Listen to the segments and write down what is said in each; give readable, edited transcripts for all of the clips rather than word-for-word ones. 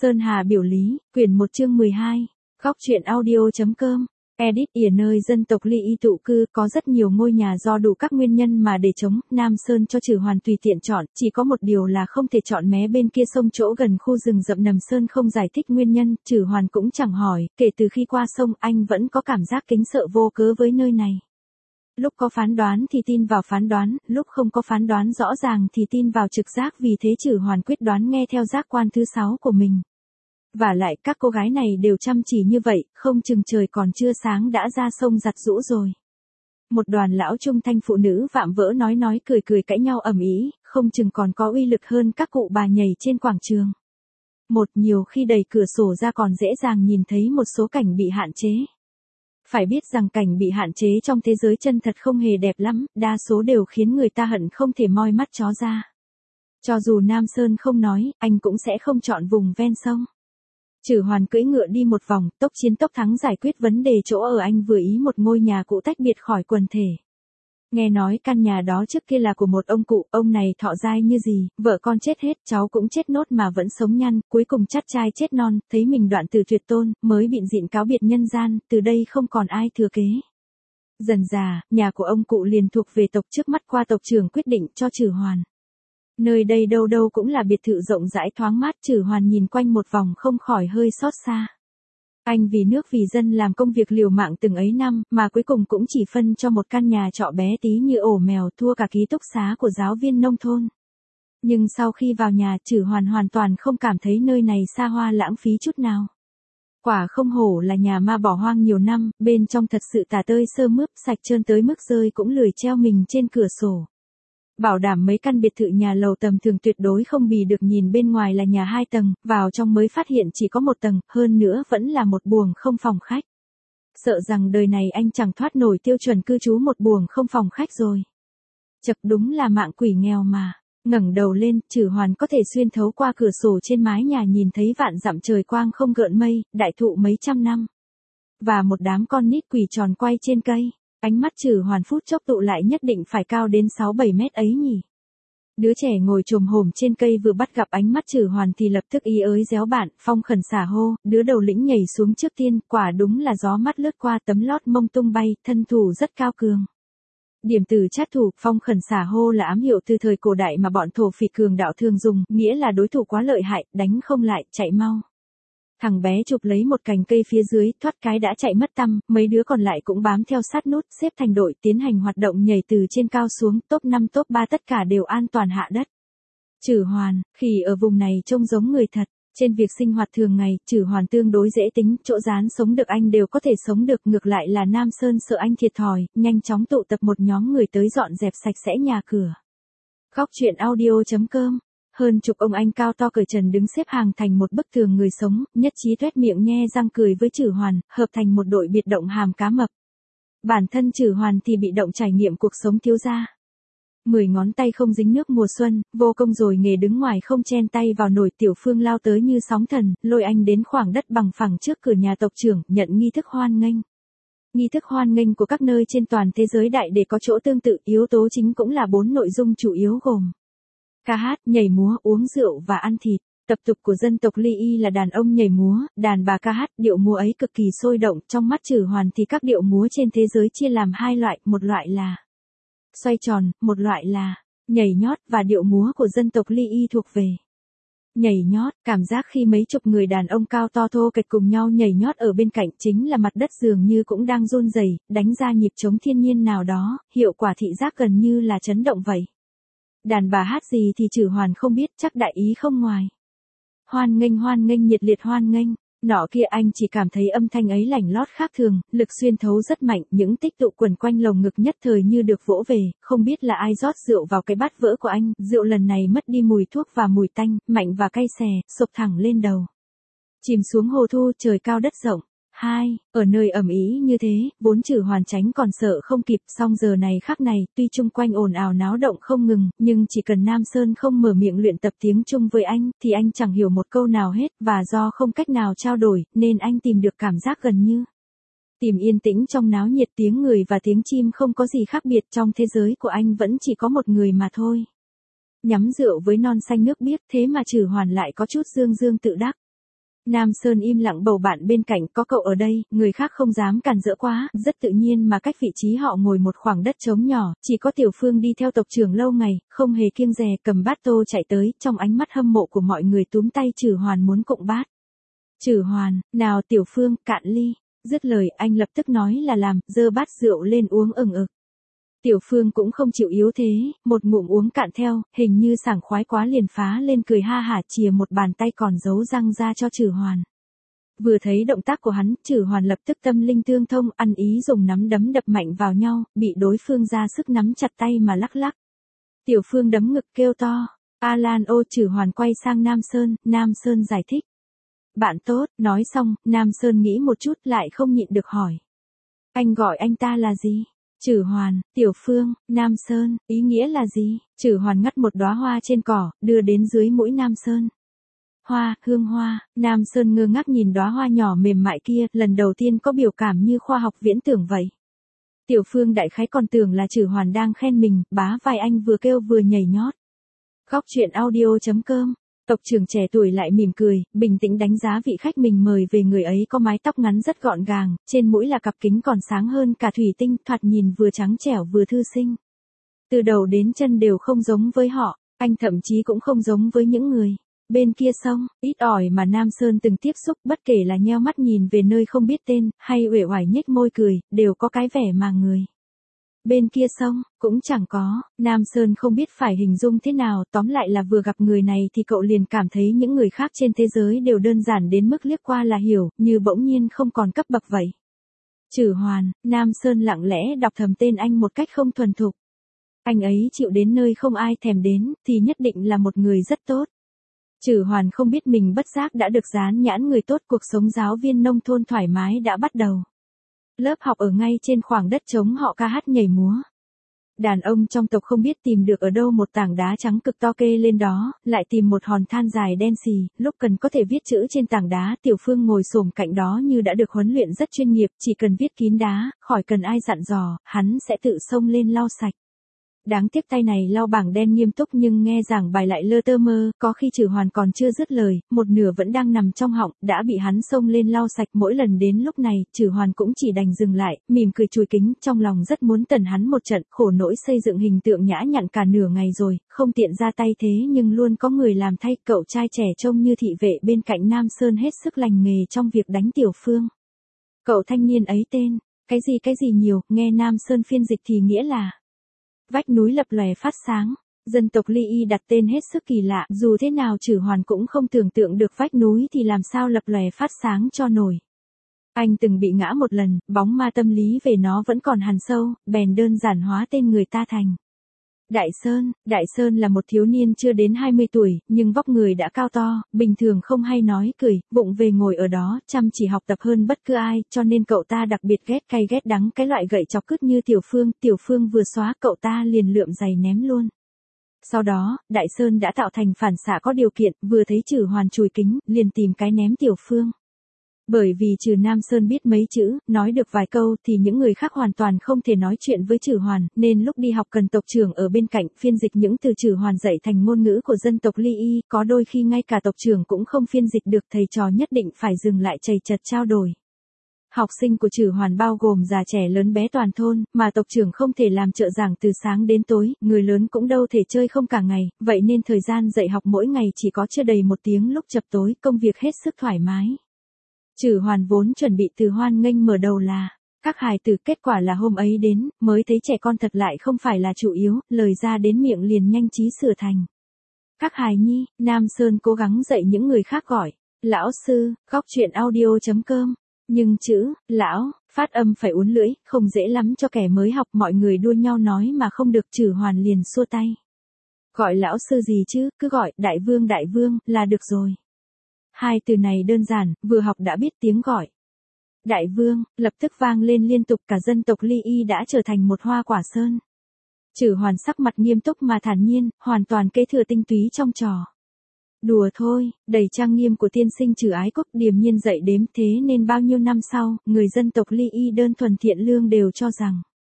Sơn Hà biểu lý, quyển 1 chương 12, góc truyện audio.com, edit ỉa nơi dân tộc Ly Y tụ cư có rất nhiều ngôi nhà do đủ các nguyên nhân mà để chống, Nam Sơn cho Trử Hoàn tùy tiện chọn, chỉ có một điều là không thể chọn mé bên kia sông chỗ gần khu rừng rậm Nầm Sơn không giải thích nguyên nhân, Trử Hoàn cũng chẳng hỏi, kể từ khi qua sông anh vẫn có cảm giác kính sợ vô cớ với nơi này. Lúc có phán đoán thì tin vào phán đoán, lúc không có phán đoán rõ ràng thì tin vào trực giác, vì thế Trử Hoàn quyết đoán nghe theo giác quan thứ 6 của mình. Vả lại các cô gái này đều chăm chỉ như vậy, không chừng trời còn chưa sáng đã ra sông giặt giũ rồi. Một đoàn lão trung thanh phụ nữ vạm vỡ nói cười cãi nhau ầm ĩ, không chừng còn có uy lực hơn các cụ bà nhảy trên quảng trường. Nhiều khi đẩy cửa sổ ra còn dễ dàng nhìn thấy một số cảnh bị hạn chế. Phải biết rằng cảnh bị hạn chế trong thế giới chân thật không hề đẹp lắm, đa số đều khiến người ta hận không thể moi mắt chó ra. Cho dù Nam Sơn không nói, anh cũng sẽ không chọn vùng ven sông. Trử Hoàn cưỡi ngựa đi một vòng, tốc chiến tốc thắng giải quyết vấn đề chỗ ở anh vừa ý một ngôi nhà cũ tách biệt khỏi quần thể. Nghe nói căn nhà đó trước kia là của một ông cụ, ông này thọ dai như gì, vợ con chết hết, cháu cũng chết nốt mà vẫn sống nhăn, cuối cùng chắt trai chết non, thấy mình đoạn từ tuyệt tôn, mới bịn dịn cáo biệt nhân gian, từ đây không còn ai thừa kế. Dần dà, nhà của ông cụ liền thuộc về tộc, trước mắt qua tộc trưởng quyết định cho Trử Hoàn. Nơi đây đâu đâu cũng là biệt thự rộng rãi thoáng mát, Trử Hoàn nhìn quanh một vòng không khỏi hơi xót xa. Anh vì nước vì dân làm công việc liều mạng từng ấy năm, mà cuối cùng cũng chỉ phân cho một căn nhà trọ bé tí như ổ mèo, thua cả ký túc xá của giáo viên nông thôn. Nhưng sau khi vào nhà, Trử Hoàn hoàn toàn không cảm thấy nơi này xa hoa lãng phí chút nào. Quả không hổ là nhà ma bỏ hoang nhiều năm, bên trong thật sự tả tơi sơ mướp, sạch trơn tới mức rơi cũng lười treo mình trên cửa sổ. Bảo đảm mấy căn biệt thự nhà lầu tầm thường tuyệt đối không bì được, nhìn bên ngoài là nhà 2 tầng, vào trong mới phát hiện chỉ có 1 tầng, hơn nữa vẫn là một buồng không phòng khách. Sợ rằng đời này anh chẳng thoát nổi tiêu chuẩn cư trú một buồng không phòng khách rồi. Chật, đúng là mạng quỷ nghèo mà. Ngẩng đầu lên, Trử Hoàn có thể xuyên thấu qua cửa sổ trên mái nhà nhìn thấy vạn dặm trời quang không gợn mây, đại thụ mấy trăm năm. Và một đám con nít quỳ tròn quay trên cây. Ánh mắt Trử Hoàn phút chốc tụ lại, nhất định phải cao đến 6-7 mét ấy nhỉ. Đứa trẻ ngồi chồm hổm trên cây vừa bắt gặp ánh mắt Trử Hoàn thì lập tức ý ới réo bạn, phong khẩn xả hô, đứa đầu lĩnh nhảy xuống trước tiên, quả đúng là gió mắt lướt qua tấm lót mông tung bay, thân thủ rất cao cường. Điểm từ trát thủ, phong khẩn xả hô là ám hiệu từ thời cổ đại mà bọn thổ phỉ cường đạo thường dùng, nghĩa là đối thủ quá lợi hại, đánh không lại, chạy mau. Thằng bé chụp lấy một cành cây phía dưới, thoát cái đã chạy mất tăm, mấy đứa còn lại cũng bám theo sát nút, xếp thành đội tiến hành hoạt động nhảy từ trên cao xuống, top 5 top 3 tất cả đều an toàn hạ đất. Trử Hoàn, khỉ ở vùng này trông giống người thật, trên việc sinh hoạt thường ngày, Trử Hoàn tương đối dễ tính, chỗ rán sống được anh đều có thể sống được, ngược lại là Nam Sơn sợ anh thiệt thòi, nhanh chóng tụ tập một nhóm người tới dọn dẹp sạch sẽ nhà cửa. Góc truyện audio.com. Hơn chục ông anh cao to cởi trần đứng xếp hàng thành một bức tường người sống, nhất trí toét miệng nhe răng cười với Trử Hoàn, hợp thành một đội biệt động hàm cá mập. Bản thân Trử Hoàn thì bị động trải nghiệm cuộc sống thiếu gia. 10 ngón tay không dính nước mùa xuân, vô công rồi nghề đứng ngoài không chen tay vào nồi, Tiểu Phương lao tới như sóng thần, lôi anh đến khoảng đất bằng phẳng trước cửa nhà tộc trưởng, nhận nghi thức hoan nghênh. Nghi thức hoan nghênh của các nơi trên toàn thế giới đại để có chỗ tương tự, yếu tố chính cũng là 4 nội dung chủ yếu gồm ca hát, nhảy múa, uống rượu và ăn thịt. Tập tục của dân tộc Ly Y là đàn ông nhảy múa, đàn bà ca hát, điệu múa ấy cực kỳ sôi động, trong mắt Trử Hoàn thì các điệu múa trên thế giới chia làm 2 loại, một loại là xoay tròn, một loại là nhảy nhót, và điệu múa của dân tộc Ly Y thuộc về nhảy nhót. Cảm giác khi mấy chục người đàn ông cao to thô kệch cùng nhau nhảy nhót ở bên cạnh, chính là mặt đất dường như cũng đang run rẩy, đánh ra nhịp trống thiên nhiên nào đó, hiệu quả thị giác gần như là chấn động vậy. Đàn bà hát gì thì Trử Hoàn không biết, chắc đại ý không ngoài. Hoan nghênh nhiệt liệt hoan nghênh, nọ kia, anh chỉ cảm thấy âm thanh ấy lảnh lót khác thường, lực xuyên thấu rất mạnh, những tích tụ quẩn quanh lồng ngực nhất thời như được vỗ về, không biết là ai rót rượu vào cái bát vỡ của anh, rượu lần này mất đi mùi thuốc và mùi tanh, mạnh và cay xè, sộc thẳng lên đầu. Chìm xuống hồ thu, trời cao đất rộng. 2. Ở nơi ầm ĩ như thế, vốn Trử Hoàn tránh còn sợ không kịp, song giờ này khắc này, tuy chung quanh ồn ào náo động không ngừng, nhưng chỉ cần Nam Sơn không mở miệng luyện tập tiếng Trung với anh, thì anh chẳng hiểu một câu nào hết, và do không cách nào trao đổi, nên anh tìm được cảm giác gần như tìm yên tĩnh trong náo nhiệt, tiếng người và tiếng chim không có gì khác biệt, trong thế giới của anh vẫn chỉ có một người mà thôi. Nhắm rượu với non xanh nước biếc, thế mà Trử Hoàn lại có chút dương dương tự đắc. Nam Sơn im lặng bầu bạn bên cạnh, có cậu ở đây, người khác không dám cản rỡ quá, rất tự nhiên mà cách vị trí họ ngồi một khoảng đất trống nhỏ, chỉ có Tiểu Phương đi theo tộc trưởng lâu ngày, không hề kiêng dè, cầm bát tô chạy tới, trong ánh mắt hâm mộ của mọi người túm tay Trử Hoàn muốn cụng bát. Trử Hoàn, nào Tiểu Phương, cạn ly. Dứt lời, anh lập tức nói là làm, giơ bát rượu lên uống ừng ực. Tiểu Phương cũng không chịu yếu thế, một ngụm uống cạn theo, hình như sảng khoái quá liền phá lên cười ha hả, chìa một bàn tay còn giấu răng ra cho Trử Hoàn. Vừa thấy động tác của hắn, Trử Hoàn lập tức tâm linh tương thông, ăn ý dùng nắm đấm đập mạnh vào nhau, bị đối phương ra sức nắm chặt tay mà lắc lắc. Tiểu Phương đấm ngực kêu to, Alan ô. Trử Hoàn quay sang Nam Sơn giải thích. Bạn tốt, nói xong, Nam Sơn nghĩ một chút lại không nhịn được hỏi. Anh gọi anh ta là gì? Trử Hoàn, Tiểu Phương, Nam Sơn, ý nghĩa là gì? Trử Hoàn ngắt một đóa hoa trên cỏ, đưa đến dưới mũi Nam Sơn. Hoa, hương hoa, Nam Sơn ngơ ngác nhìn đóa hoa nhỏ mềm mại kia, lần đầu tiên có biểu cảm như khoa học viễn tưởng vậy. Tiểu Phương đại khái còn tưởng là Trử Hoàn đang khen mình, bá vai anh vừa kêu vừa nhảy nhót. Góc truyện audio.com. Tộc trưởng trẻ tuổi lại mỉm cười, bình tĩnh đánh giá vị khách mình mời về, người ấy có mái tóc ngắn rất gọn gàng, trên mũi là cặp kính còn sáng hơn cả thủy tinh, thoạt nhìn vừa trắng trẻo vừa thư sinh. Từ đầu đến chân đều không giống với họ, anh thậm chí cũng không giống với những người bên kia sông, ít ỏi mà Nam Sơn từng tiếp xúc, bất kể là nheo mắt nhìn về nơi không biết tên, hay uể oải nhếch môi cười, đều có cái vẻ mà người bên kia sông, cũng chẳng có. Nam Sơn không biết phải hình dung thế nào, tóm lại là vừa gặp người này thì cậu liền cảm thấy những người khác trên thế giới đều đơn giản đến mức liếc qua là hiểu, như bỗng nhiên không còn cấp bậc vậy. Trử Hoàn, Nam Sơn lặng lẽ đọc thầm tên anh một cách không thuần thục. Anh ấy chịu đến nơi không ai thèm đến, thì nhất định là một người rất tốt. Trử Hoàn không biết mình bất giác đã được dán nhãn người tốt, cuộc sống giáo viên nông thôn thoải mái đã bắt đầu. Lớp học ở ngay trên khoảng đất trống, họ ca hát nhảy múa. Đàn ông trong tộc không biết tìm được ở đâu một tảng đá trắng cực to kê lên đó, lại tìm một hòn than dài đen xì, lúc cần có thể viết chữ trên tảng đá. Tiểu Phương ngồi xổm cạnh đó như đã được huấn luyện rất chuyên nghiệp, chỉ cần viết kín đá, khỏi cần ai dặn dò, hắn sẽ tự xông lên lau sạch. Đáng tiếc tay này lau bảng đen nghiêm túc nhưng nghe giảng bài lại lơ tơ mơ, có khi Trử Hoàn còn chưa dứt lời, một nửa vẫn đang nằm trong họng, đã bị hắn xông lên lau sạch. Mỗi lần đến lúc này, Trử Hoàn cũng chỉ đành dừng lại, mỉm cười chùi kính, trong lòng rất muốn tẩn hắn một trận, khổ nỗi xây dựng hình tượng nhã nhặn cả nửa ngày rồi, không tiện ra tay thế nhưng luôn có người làm thay. Cậu trai trẻ trông như thị vệ bên cạnh Nam Sơn hết sức lành nghề trong việc đánh Tiểu Phương. Cậu thanh niên ấy tên, cái gì nhiều, nghe Nam Sơn phiên dịch thì nghĩa là vách núi lập lòe phát sáng. Dân tộc Ly Y đặt tên hết sức kỳ lạ, dù thế nào Trử Hoàn cũng không tưởng tượng được vách núi thì làm sao lập lòe phát sáng cho nổi. Anh từng bị ngã một lần, bóng ma tâm lý về nó vẫn còn hằn sâu, bèn đơn giản hóa tên người ta thành Đại Sơn là một thiếu niên chưa đến 20 tuổi, nhưng vóc người đã cao to, bình thường không hay nói cười, vụng về ngồi ở đó, chăm chỉ học tập hơn bất cứ ai, cho nên cậu ta đặc biệt ghét cay ghét đắng cái loại gậy chọc cứt như Tiểu Phương vừa xóa cậu ta liền lượm giày ném luôn. Sau đó, Đại Sơn đã tạo thành phản xạ có điều kiện, vừa thấy Trử Hoàn chùi kính, liền tìm cái ném Tiểu Phương. Bởi vì trừ Nam Sơn biết mấy chữ, nói được vài câu thì những người khác hoàn toàn không thể nói chuyện với Trử Hoàn, nên lúc đi học cần tộc trưởng ở bên cạnh phiên dịch những từ Trử Hoàn dạy thành ngôn ngữ của dân tộc Ly Y, có đôi khi ngay cả tộc trưởng cũng không phiên dịch được, thầy trò nhất định phải dừng lại chầy chật trao đổi. Học sinh của Trử Hoàn bao gồm già trẻ lớn bé toàn thôn, mà tộc trưởng không thể làm trợ giảng từ sáng đến tối, người lớn cũng đâu thể chơi không cả ngày, vậy nên thời gian dạy học mỗi ngày chỉ có chưa đầy 1 tiếng lúc chập tối, công việc hết sức thoải mái. Trử Hoàn vốn chuẩn bị từ hoan nghênh mở đầu là các hài tử, kết quả là hôm ấy đến, mới thấy trẻ con thật lại không phải là chủ yếu, lời ra đến miệng liền nhanh trí sửa thành các hài nhi. Nam Sơn cố gắng dạy những người khác gọi lão sư. Góc truyện audio.com. Nhưng chữ lão phát âm phải uốn lưỡi, không dễ lắm cho kẻ mới học, mọi người đua nhau nói mà không được, Trử Hoàn liền xua tay. Gọi lão sư gì chứ, cứ gọi đại vương là được rồi. Hai từ này đơn giản, vừa học đã biết tiếng gọi. Đại vương, lập tức vang lên liên tục, cả dân tộc Ly Y đã trở thành một hoa quả sơn. Trử Hoàn sắc mặt nghiêm túc mà thản nhiên, hoàn toàn kế thừa tinh túy trong trò. Đùa thôi, đầy trang nghiêm của tiên sinh Trử Ái Quốc điềm nhiên dạy đếm, thế nên bao nhiêu năm sau, người dân tộc Ly Y đơn thuần thiện lương đều cho rằng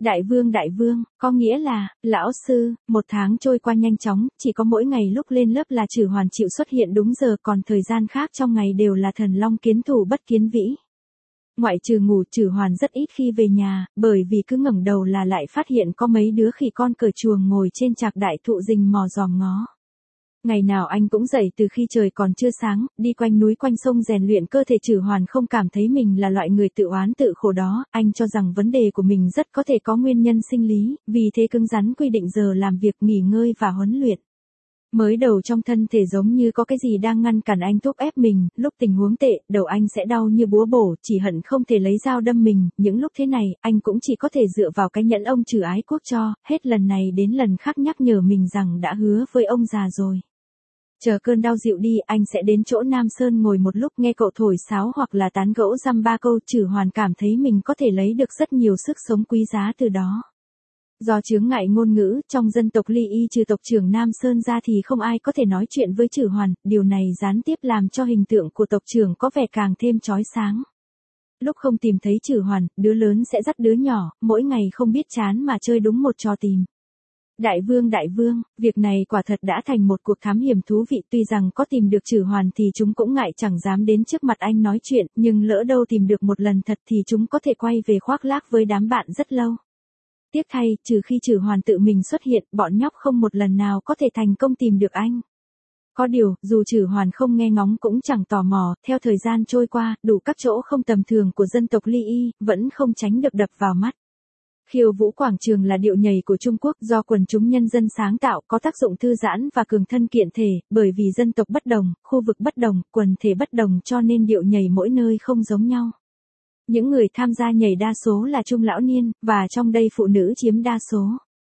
Đại vương, có nghĩa là, lão sư, 1 tháng trôi qua nhanh chóng, chỉ có mỗi ngày lúc lên lớp là Trử Hoàn chịu xuất hiện đúng giờ, còn thời gian khác trong ngày đều là thần long kiến thủ bất kiến vĩ. Ngoại trừ ngủ, Trử Hoàn rất ít khi về nhà, bởi vì cứ ngẩng đầu là lại phát hiện có mấy đứa khỉ con cởi chuồng ngồi trên trạc đại thụ rình mò dòm ngó. Ngày nào anh cũng dậy từ khi trời còn chưa sáng, đi quanh núi quanh sông rèn luyện cơ thể. Trử Hoàn không cảm thấy mình là loại người tự oán tự khổ đó, anh cho rằng vấn đề của mình rất có thể có nguyên nhân sinh lý, vì thế cứng rắn quy định giờ làm việc, nghỉ ngơi và huấn luyện. Mới đầu trong thân thể giống như có cái gì đang ngăn cản anh thúc ép mình, lúc tình huống tệ, đầu anh sẽ đau như búa bổ, chỉ hận không thể lấy dao đâm mình, những lúc thế này, anh cũng chỉ có thể dựa vào cái nhẫn ông Trử ái quốc cho, hết lần này đến lần khác nhắc nhở mình rằng đã hứa với ông già rồi. Chờ cơn đau dịu đi, anh sẽ đến chỗ Nam Sơn ngồi một lúc nghe cậu thổi sáo hoặc là tán gẫu dăm ba câu. Trử Hoàn cảm thấy mình có thể lấy được rất nhiều sức sống quý giá từ đó. Do chướng ngại ngôn ngữ, trong dân tộc Ly Y trừ tộc trưởng Nam Sơn ra thì không ai có thể nói chuyện với Trử Hoàn, điều này gián tiếp làm cho hình tượng của tộc trưởng có vẻ càng thêm chói sáng. Lúc không tìm thấy Trử Hoàn, đứa lớn sẽ dắt đứa nhỏ, mỗi ngày không biết chán mà chơi đúng một trò tìm. Đại vương, việc này quả thật đã thành một cuộc thám hiểm thú vị, tuy rằng có tìm được Trử Hoàn thì chúng cũng ngại chẳng dám đến trước mặt anh nói chuyện, nhưng lỡ đâu tìm được một lần thật thì chúng có thể quay về khoác lác với đám bạn rất lâu. Tiếc thay, trừ khi Trử Hoàn tự mình xuất hiện, bọn nhóc không một lần nào có thể thành công tìm được anh. Có điều, dù Trử Hoàn không nghe ngóng cũng chẳng tò mò, theo thời gian trôi qua, đủ các chỗ không tầm thường của dân tộc Ly Y, vẫn không tránh được đập vào mắt. Khiêu vũ quảng trường là điệu nhảy của Trung Quốc do quần chúng nhân dân sáng tạo, có tác dụng thư giãn và cường thân kiện thể, bởi vì dân tộc bất đồng, khu vực bất đồng, quần thể bất đồng cho nên điệu nhảy mỗi nơi không giống nhau. Những người tham gia nhảy đa số là trung lão niên, và trong đây phụ nữ chiếm đa số.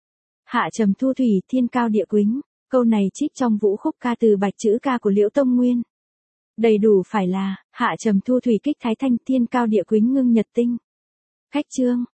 Hạ trầm thu thủy, thiên cao địa quýnh. Câu này trích trong vũ khúc ca từ Bạch Chữ Ca của Liễu Tông Nguyên. Đầy đủ phải là, hạ trầm thu thủy kích thái thanh, thiên cao địa quýnh ngưng nhật tinh. Khách chương.